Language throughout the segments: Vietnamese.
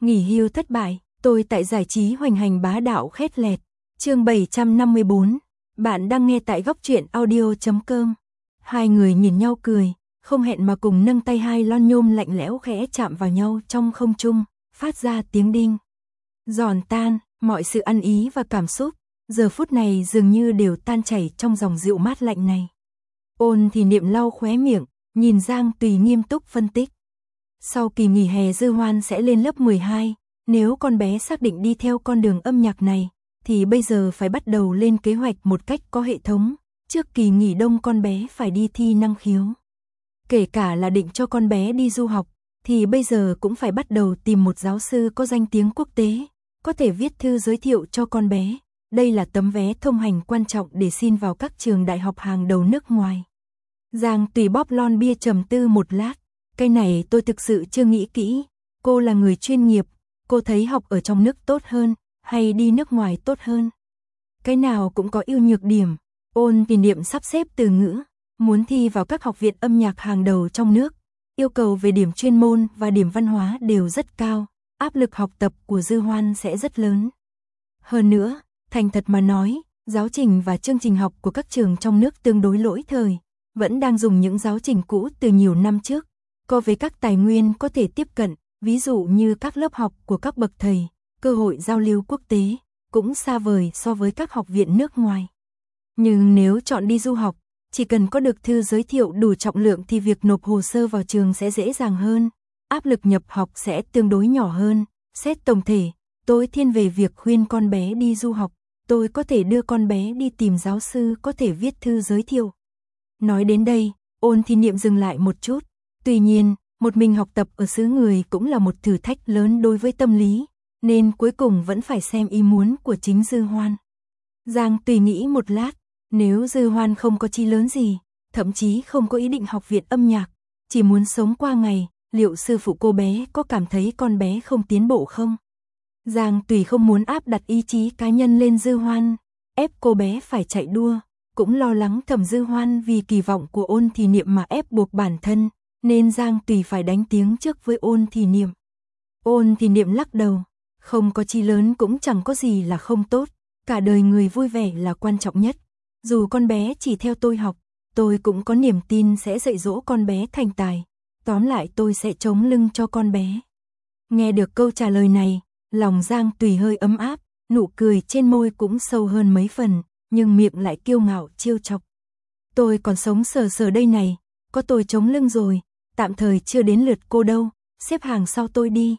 Nghỉ hưu thất bại, tôi tại giải trí hoành hành bá đạo khét lẹt. Chương 754. Bạn đang nghe tại góc truyện audio.com. Hai người nhìn nhau cười, không hẹn mà cùng nâng tay, hai lon nhôm lạnh lẽo khẽ chạm vào nhau trong không trung, phát ra tiếng đinh. Giòn tan, mọi sự ăn ý và cảm xúc, giờ phút này dường như đều tan chảy trong dòng rượu mát lạnh này. Ôn thì Niệm lau khóe miệng, nhìn Giang Tùy nghiêm túc phân tích. Sau kỳ nghỉ hè Dư Hoan sẽ lên lớp 12, nếu con bé xác định đi theo con đường âm nhạc này, thì bây giờ phải bắt đầu lên kế hoạch một cách có hệ thống, trước kỳ nghỉ đông con bé phải đi thi năng khiếu. Kể cả là định cho con bé đi du học, thì bây giờ cũng phải bắt đầu tìm một giáo sư có danh tiếng quốc tế, có thể viết thư giới thiệu cho con bé. Đây là tấm vé thông hành quan trọng để xin vào các trường đại học hàng đầu nước ngoài. Giang Tùy bóp lon bia trầm tư một lát. Cái này tôi thực sự chưa nghĩ kỹ. Cô là người chuyên nghiệp, cô thấy học ở trong nước tốt hơn, hay đi nước ngoài tốt hơn? Cái nào cũng có ưu nhược điểm. Ôn thì Niệm sắp xếp từ ngữ, muốn thi vào các học viện âm nhạc hàng đầu trong nước. Yêu cầu về điểm chuyên môn và điểm văn hóa đều rất cao, áp lực học tập của Dư Hoan sẽ rất lớn. Hơn nữa, thành thật mà nói, giáo trình và chương trình học của các trường trong nước tương đối lỗi thời, vẫn đang dùng những giáo trình cũ từ nhiều năm trước. Có với các tài nguyên có thể tiếp cận, ví dụ như các lớp học của các bậc thầy, cơ hội giao lưu quốc tế, cũng xa vời so với các học viện nước ngoài. Nhưng nếu chọn đi du học, chỉ cần có được thư giới thiệu đủ trọng lượng thì việc nộp hồ sơ vào trường sẽ dễ dàng hơn, áp lực nhập học sẽ tương đối nhỏ hơn. Xét tổng thể, tôi thiên về việc khuyên con bé đi du học, tôi có thể đưa con bé đi tìm giáo sư có thể viết thư giới thiệu. Nói đến đây, Ôn thì Niệm dừng lại một chút. Tuy nhiên, một mình học tập ở xứ người cũng là một thử thách lớn đối với tâm lý, nên cuối cùng vẫn phải xem ý muốn của chính Dư Hoan. Giang Tùy nghĩ một lát, nếu Dư Hoan không có chí lớn gì, thậm chí không có ý định học viện âm nhạc, chỉ muốn sống qua ngày, liệu sư phụ cô bé có cảm thấy con bé không tiến bộ không? Giang Tùy không muốn áp đặt ý chí cá nhân lên Dư Hoan, ép cô bé phải chạy đua, cũng lo lắng Thẩm Dư Hoan vì kỳ vọng của Ôn thì Niệm mà ép buộc bản thân. Nên Giang Tùy phải đánh tiếng trước với Ôn thì Niệm. Ôn thì Niệm lắc đầu, không có chí lớn cũng chẳng có gì là không tốt, cả đời người vui vẻ là quan trọng nhất. Dù con bé chỉ theo tôi học, tôi cũng có niềm tin sẽ dạy dỗ con bé thành tài, tóm lại tôi sẽ chống lưng cho con bé. Nghe được câu trả lời này, lòng Giang Tùy hơi ấm áp, nụ cười trên môi cũng sâu hơn mấy phần, nhưng miệng lại kiêu ngạo trêu chọc. Tôi còn sống sờ sờ đây này, có tôi chống lưng rồi. Tạm thời chưa đến lượt cô đâu, xếp hàng sau tôi đi.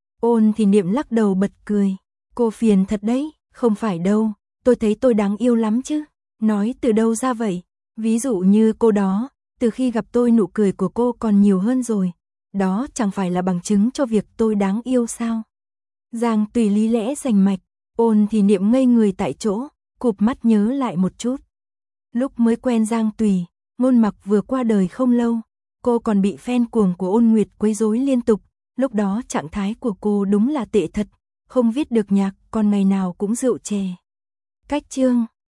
Ôn thì Niệm lắc đầu bật cười. Cô phiền thật đấy, không phải đâu, tôi thấy tôi đáng yêu lắm chứ. Nói từ đâu ra vậy? Ví dụ như cô đó, từ khi gặp tôi nụ cười của cô còn nhiều hơn rồi. Đó chẳng phải là bằng chứng cho việc tôi đáng yêu sao? Giang Tùy lý lẽ rành mạch, Ôn thì Niệm ngây người tại chỗ, cụp mắt nhớ lại một chút. Lúc mới quen Giang Tùy, Ngôn Mặc vừa qua đời không lâu. Cô còn bị fan cuồng của Ôn Nguyệt quấy rối liên tục, lúc đó trạng thái của cô đúng là tệ thật, không viết được nhạc, còn ngày nào cũng rượu chè. Cách chương